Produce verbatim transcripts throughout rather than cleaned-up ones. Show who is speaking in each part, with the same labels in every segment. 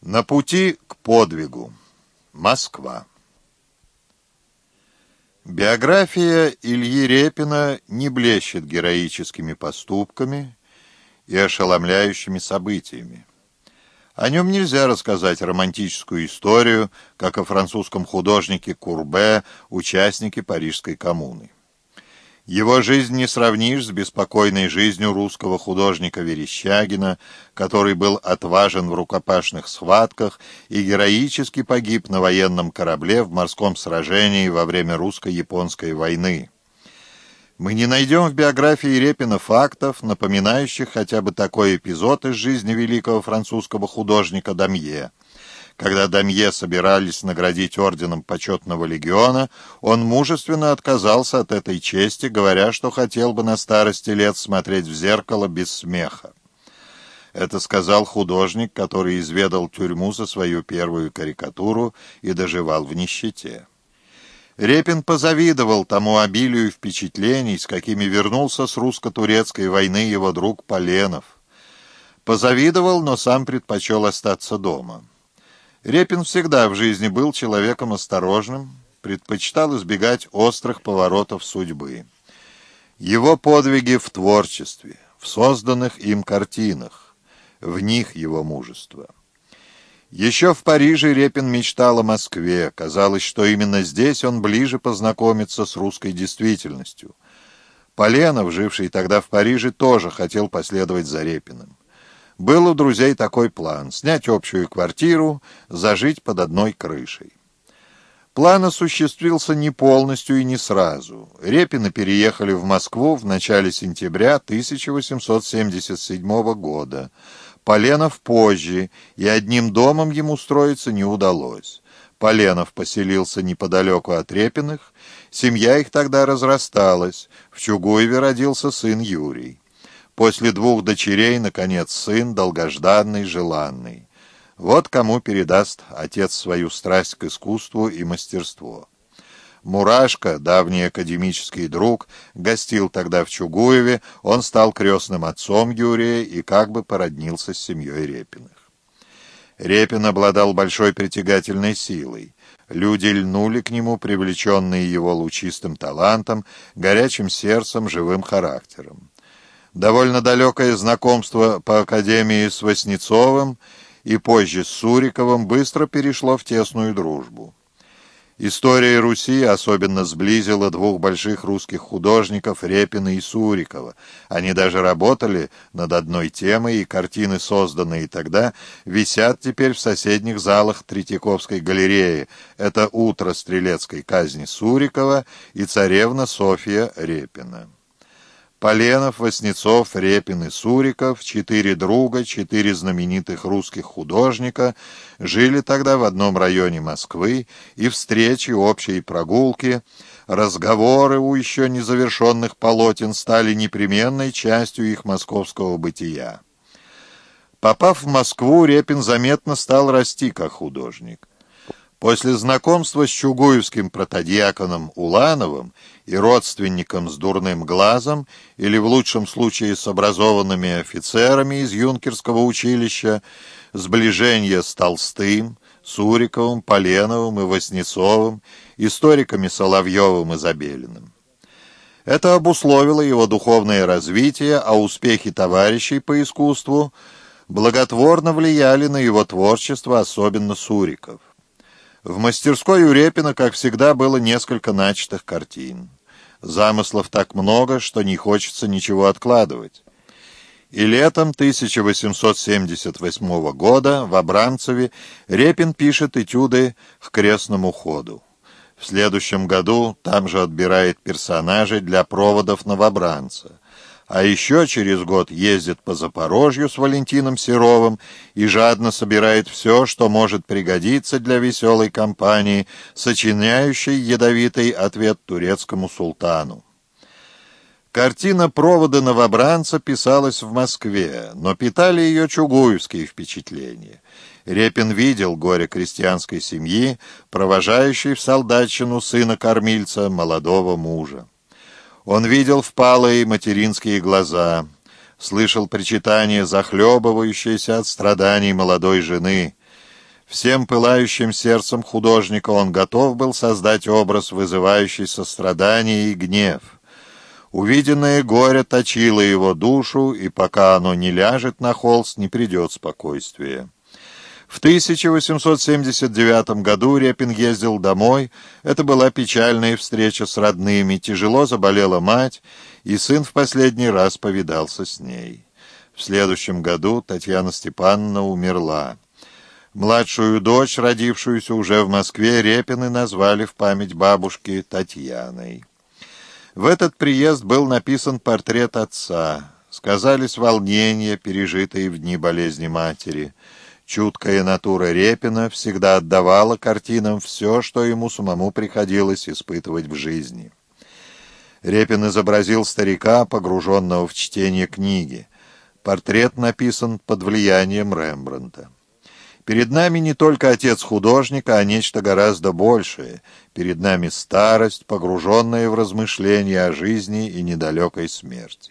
Speaker 1: На пути к подвигу. Москва. Биография Ильи Репина не блещет героическими поступками и ошеломляющими событиями. О нем нельзя рассказать романтическую историю, как о французском художнике Курбе, участнике Парижской коммуны. Его жизнь не сравнишь с беспокойной жизнью русского художника Верещагина, который был отважен в рукопашных схватках и героически погиб на военном корабле в морском сражении во время русско-японской войны. Мы не найдем в биографии Репина фактов, напоминающих хотя бы такой эпизод из жизни великого французского художника Дамье. Когда Дамье собирались наградить орденом почетного легиона, он мужественно отказался от этой чести, говоря, что хотел бы на старости лет смотреть в зеркало без смеха. Это сказал художник, который изведал тюрьму за свою первую карикатуру и доживал в нищете. Репин позавидовал тому обилию впечатлений, с какими вернулся с русско-турецкой войны его друг Поленов. Позавидовал, но сам предпочел остаться дома. Репин всегда в жизни был человеком осторожным, предпочитал избегать острых поворотов судьбы. Его подвиги в творчестве, в созданных им картинах, в них его мужество. Еще в Париже Репин мечтал о Москве. Казалось, что именно здесь он ближе познакомится с русской действительностью. Поленов, живший тогда в Париже, тоже хотел последовать за Репиным. Был у друзей такой план — снять общую квартиру, зажить под одной крышей. План осуществился не полностью и не сразу. Репины переехали в Москву в начале сентября тысяча восемьсот семьдесят седьмого года. Поленов позже, и одним домом ему устроиться не удалось. Поленов поселился неподалеку от Репиных, семья их тогда разрасталась, в Чугуеве родился сын Юрий. После двух дочерей, наконец, сын, долгожданный, желанный. Вот кому передаст отец свою страсть к искусству и мастерству. Мурашко, давний академический друг, гостил тогда в Чугуеве, он стал крестным отцом Юрия и как бы породнился с семьей Репиных. Репин обладал большой притягательной силой. Люди льнули к нему, привлеченные его лучистым талантом, горячим сердцем, живым характером. Довольно далекое знакомство по академии с Васнецовым и позже с Суриковым быстро перешло в тесную дружбу. История Руси особенно сблизила двух больших русских художников Репина и Сурикова. Они даже работали над одной темой, и картины, созданные тогда, висят теперь в соседних залах Третьяковской галереи. Это «Утро стрелецкой казни» Сурикова и «Царевна Софья» Репина. Поленов, Васнецов, Репин и Суриков, четыре друга, четыре знаменитых русских художника, жили тогда в одном районе Москвы, и встречи, общие прогулки, разговоры у еще незавершенных полотен стали непременной частью их московского бытия. Попав в Москву, Репин заметно стал расти как художник. После знакомства с чугуевским протодиаконом Улановым и родственником с дурным глазом, или в лучшем случае с образованными офицерами из юнкерского училища, сближение с Толстым, Суриковым, Поленовым и Васнецовым, историками Соловьевым и Забелиным. Это обусловило его духовное развитие, а успехи товарищей по искусству благотворно влияли на его творчество, особенно Суриков. В мастерской у Репина, как всегда, было несколько начатых картин. Замыслов так много, что не хочется ничего откладывать. И летом тысяча восемьсот семьдесят восьмого года в Абрамцеве Репин пишет этюды к крестному ходу. В следующем году там же отбирает персонажей для проводов новобранца. А еще через год ездит по Запорожью с Валентином Серовым и жадно собирает все, что может пригодиться для веселой компании, сочиняющей ядовитый ответ турецкому султану. Картина «Проводы новобранца» писалась в Москве, но питали ее чугуевские впечатления. Репин видел горе крестьянской семьи, провожающей в солдатчину сына-кормильца, молодого мужа. Он видел впалые материнские глаза, слышал причитания, захлебывающиеся от страданий молодой жены, Всем пылающим сердцем художника он готов был создать образ, вызывающий сострадание и гнев. Увиденное горе точило его душу, и пока оно не ляжет на холст, не придет спокойствие. В тысяча восемьсот семьдесят девятом году Репин ездил домой. Это была печальная встреча с родными. Тяжело заболела мать, и сын в последний раз повидался с ней. В следующем году Татьяна Степановна умерла. Младшую дочь, родившуюся уже в Москве, Репины назвали в память бабушки Татьяной. В этот приезд был написан портрет отца. Сказались волнения, пережитые в дни болезни матери. Чуткая натура Репина всегда отдавала картинам все, что ему самому приходилось испытывать в жизни. Репин изобразил старика, погруженного в чтение книги. Портрет написан под влиянием Рембрандта. Перед нами не только отец художника, а нечто гораздо большее. Перед нами старость, погруженная в размышления о жизни и недалекой смерти.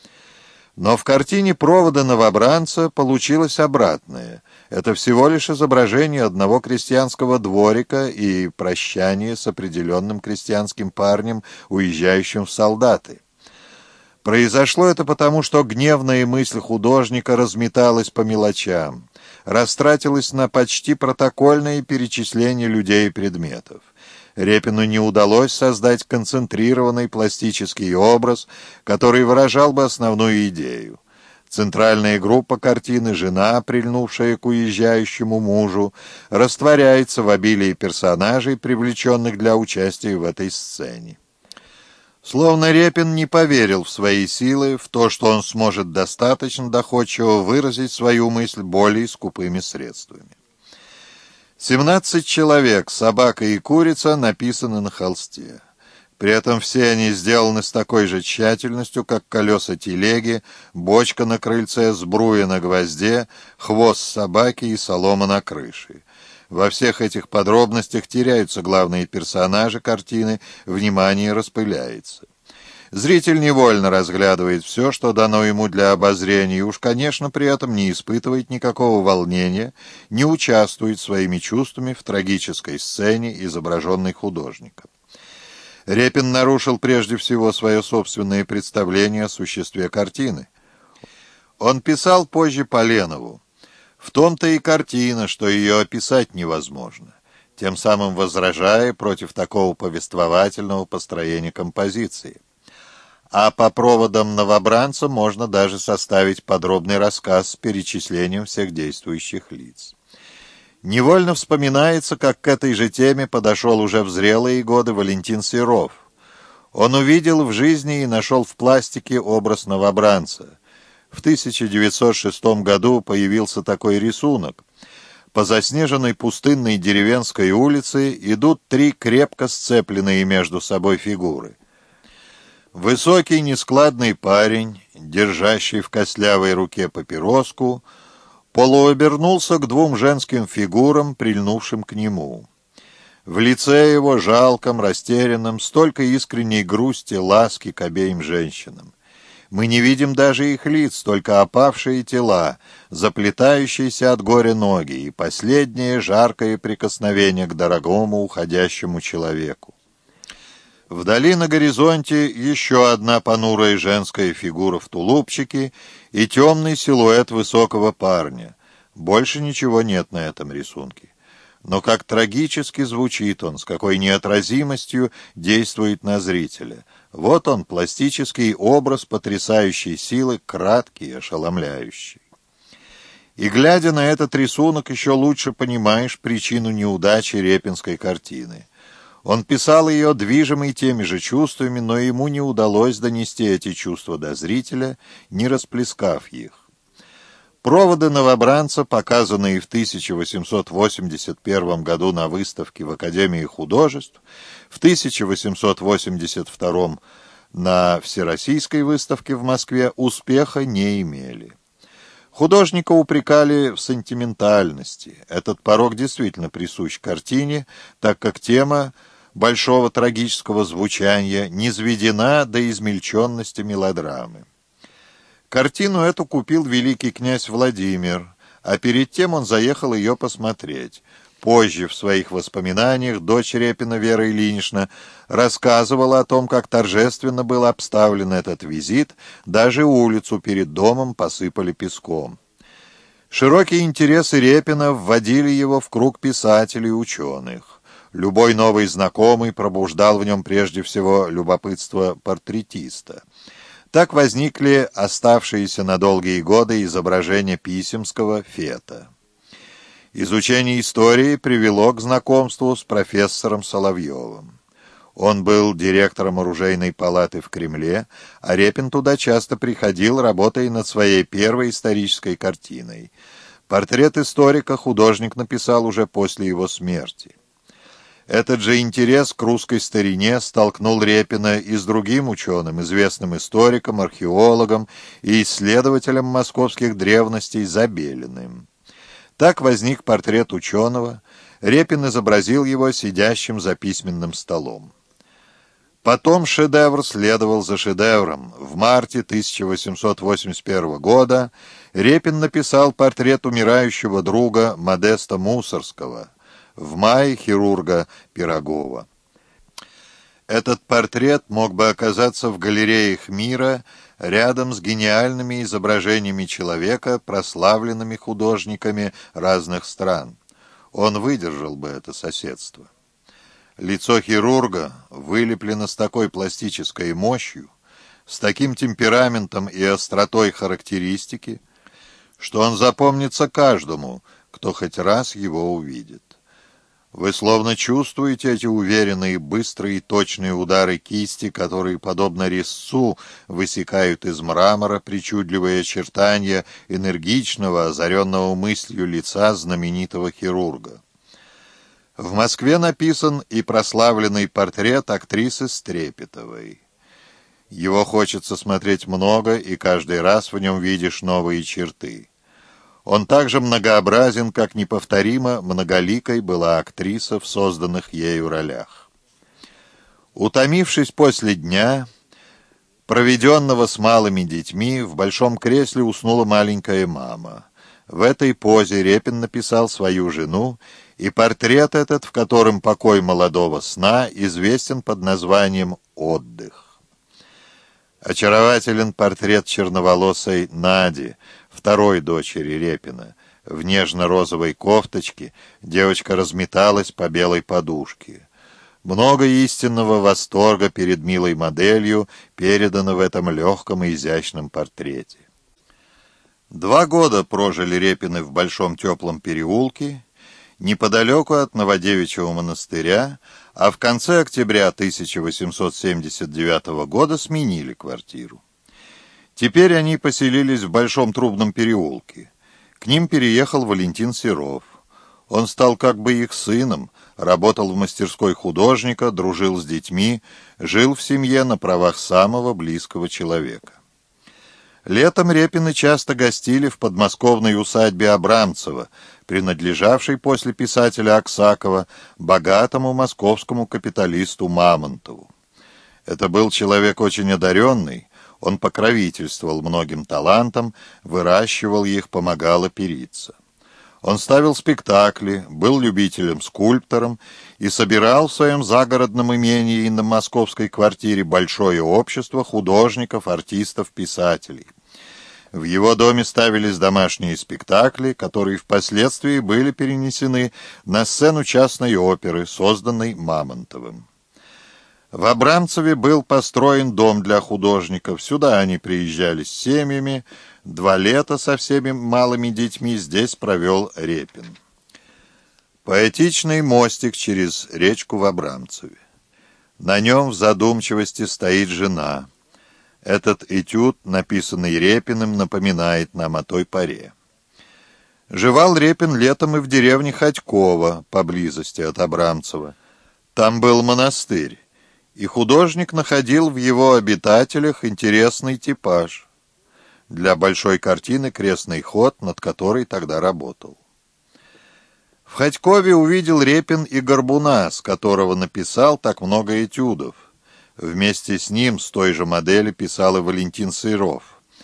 Speaker 1: Но в картине «Провода новобранца» получилось обратное. Это всего лишь изображение одного крестьянского дворика и прощание с определенным крестьянским парнем, уезжающим в солдаты. Произошло это потому, что гневная мысль художника разметалась по мелочам, растратилась на почти протокольные перечисления людей и предметов. Репину не удалось создать концентрированный пластический образ, который выражал бы основную идею. Центральная группа картины, жена, прильнувшая к уезжающему мужу, растворяется в обилии персонажей, привлеченных для участия в этой сцене. Словно Репин не поверил в свои силы, в то, что он сможет достаточно доходчиво выразить свою мысль более скупыми средствами. Семнадцать человек, собака и курица, написаны на холсте. При этом все они сделаны с такой же тщательностью, как колеса телеги, бочка на крыльце, сбруя на гвозде, хвост собаки и солома на крыше. Во всех этих подробностях теряются главные персонажи картины, внимание распыляется. Зритель невольно разглядывает все, что дано ему для обозрения, и уж, конечно, при этом не испытывает никакого волнения, не участвует своими чувствами в трагической сцене, изображенной художником. Репин нарушил прежде всего свое собственное представление о существе картины. Он писал позже Поленову: «В том-то и картина, что ее описать невозможно», тем самым возражая против такого повествовательного построения композиции. А по проводам новобранца можно даже составить подробный рассказ с перечислением всех действующих лиц. Невольно вспоминается, как к этой же теме подошел уже в зрелые годы Валентин Серов. Он увидел в жизни и нашел в пластике образ новобранца. В тысяча девятьсот шестом году появился такой рисунок. По заснеженной пустынной деревенской улице идут три крепко сцепленные между собой фигуры. Высокий нескладный парень, держащий в костлявой руке папироску, полуобернулся к двум женским фигурам, прильнувшим к нему. В лице его, жалком, растерянном, столько искренней грусти, ласки к обеим женщинам. Мы не видим даже их лиц, только опавшие тела, заплетающиеся от горя ноги и последнее жаркое прикосновение к дорогому уходящему человеку. Вдали на горизонте еще одна понурая женская фигура в тулупчике и темный силуэт высокого парня. Больше ничего нет на этом рисунке. Но как трагически звучит он, с какой неотразимостью действует на зрителя. Вот он, пластический образ потрясающей силы, краткий, ошеломляющий. И, глядя на этот рисунок, еще лучше понимаешь причину неудачи репинской картины. Он писал ее, движимый теми же чувствами, но ему не удалось донести эти чувства до зрителя, не расплескав их. Проводы новобранца, показанные в тысяча восемьсот восемьдесят первом году на выставке в Академии художеств, в тысяча восемьсот восемьдесят втором на Всероссийской выставке в Москве, успеха не имели. Художника упрекали в сентиментальности. Этот порок действительно присущ картине, так как тема большого трагического звучания низведена до измельченности мелодрамы. Картину эту купил великий князь Владимир, а перед тем он заехал ее посмотреть. Позже в своих воспоминаниях дочь Репина Вера Ильинична рассказывала о том, как торжественно был обставлен этот визит, даже улицу перед домом посыпали песком. Широкие интересы Репина вводили его в круг писателей и ученых. Любой новый знакомый пробуждал в нем прежде всего любопытство портретиста. Так возникли оставшиеся на долгие годы изображения Писемского Фета. Изучение истории привело к знакомству с профессором Соловьевым. Он был директором оружейной палаты в Кремле, а Репин туда часто приходил, работая над своей первой исторической картиной. Портрет историка художник написал уже после его смерти. Этот же интерес к русской старине столкнул Репина и с другим ученым, известным историком, археологом и исследователем московских древностей Забелиным. Так возник портрет ученого. Репин изобразил его сидящим за письменным столом. Потом шедевр следовал за шедевром. В марте тысяча восемьсот восемьдесят первого года Репин написал портрет умирающего друга Модеста Мусорского, в мае хирурга Пирогова. Этот портрет мог бы оказаться в галереях мира рядом с гениальными изображениями человека, прославленными художниками разных стран. Он выдержал бы это соседство. Лицо хирурга вылеплено с такой пластической мощью, с таким темпераментом и остротой характеристики, что он запомнится каждому, кто хоть раз его увидит. Вы словно чувствуете эти уверенные, быстрые и точные удары кисти, которые, подобно резцу, высекают из мрамора причудливые очертания энергичного, озаренного мыслью лица знаменитого хирурга. В Москве написан и прославленный портрет актрисы Стрепетовой. Его хочется смотреть много, и каждый раз в нем видишь новые черты. Он также многообразен, как неповторимо многоликой была актриса в созданных ею ролях. Утомившись после дня, проведенного с малыми детьми, в большом кресле уснула маленькая мама. В этой позе Репин написал свою жену, и портрет этот, в котором покой молодого сна, известен под названием «Отдых». Очарователен портрет черноволосой Нади, второй дочери Репина. В нежно-розовой кофточке девочка разметалась по белой подушке. Много истинного восторга перед милой моделью передано в этом легком и изящном портрете. Два года прожили Репины в Большом Теплом переулке, неподалеку от Новодевичьего монастыря, а в конце октября тысяча восемьсот семьдесят девятого года сменили квартиру. Теперь они поселились в Большом Трубном переулке. К ним переехал Валентин Серов. Он стал как бы их сыном, работал в мастерской художника, дружил с детьми, жил в семье на правах самого близкого человека. Летом Репины часто гостили в подмосковной усадьбе Абрамцева, принадлежавшей после писателя Аксакова богатому московскому капиталисту Мамонтову. Это был человек очень одаренный, он покровительствовал многим талантам, выращивал их, помогал опериться. Он ставил спектакли, был любителем-скульптором и собирал в своем загородном имении и на московской квартире большое общество художников, артистов, писателей. В его доме ставились домашние спектакли, которые впоследствии были перенесены на сцену частной оперы, созданной Мамонтовым. В Абрамцеве был построен дом для художников. Сюда они приезжали с семьями. Два лета со всеми малыми детьми здесь провел Репин. Поэтичный мостик через речку в Абрамцеве. На нем в задумчивости стоит жена. Этот этюд, написанный Репиным, напоминает нам о той поре. Жевал Репин летом и в деревне Ходьково, поблизости от Абрамцева. Там был монастырь, и художник находил в его обитателях интересный типаж для большой картины «Крестный ход», над которой тогда работал. В Ходькове увидел Репин и Горбуна, с которого написал так много этюдов. Вместе с ним с той же модели писал и Валентин Серов.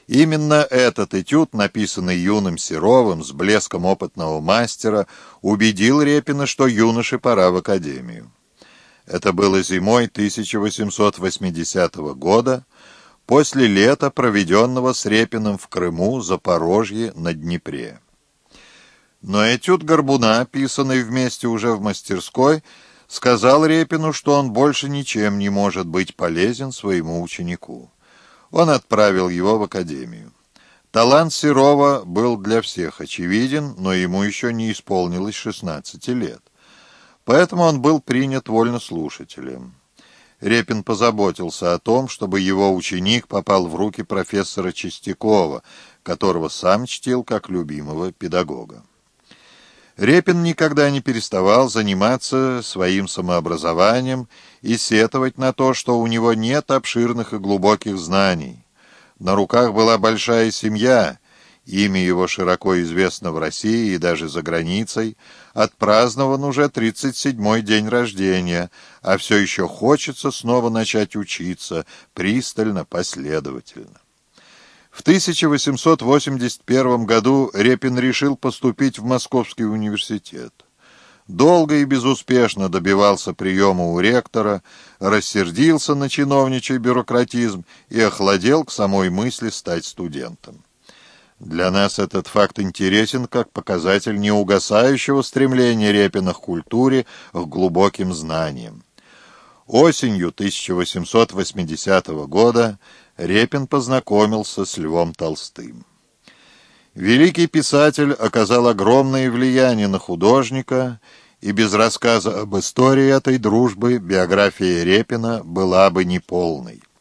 Speaker 1: Именно этот этюд, написанный юным Серовым с блеском опытного мастера, убедил Репина, что юноше пора в академию. Это было зимой тысяча восемьсот восьмидесятого года, после лета, проведенного с Репиным в Крыму, Запорожье, на Днепре. Но этюд Горбуна, писанный вместе уже в мастерской, сказал Репину, что он больше ничем не может быть полезен своему ученику. Он отправил его в академию. Талант Серова был для всех очевиден, но ему еще не исполнилось шестнадцати лет. Поэтому он был принят вольнослушателем. Репин позаботился о том, чтобы его ученик попал в руки профессора Чистякова, которого сам чтил как любимого педагога. Репин никогда не переставал заниматься своим самообразованием и сетовать на то, что у него нет обширных и глубоких знаний. На руках была большая семья, имя его широко известно в России и даже за границей, отпразднован уже тридцать седьмой день рождения, а все еще хочется снова начать учиться, пристально, последовательно. В тысяча восемьсот восемьдесят первом году Репин решил поступить в Московский университет. Долго и безуспешно добивался приема у ректора, рассердился на чиновничий бюрократизм и охладел к самой мысли стать студентом. Для нас этот факт интересен как показатель неугасающего стремления Репина к культуре, к глубоким знаниям. Осенью тысяча восемьсот восьмидесятого года Репин познакомился с Львом Толстым. Великий писатель оказал огромное влияние на художника, и без рассказа об истории этой дружбы биография Репина была бы неполной.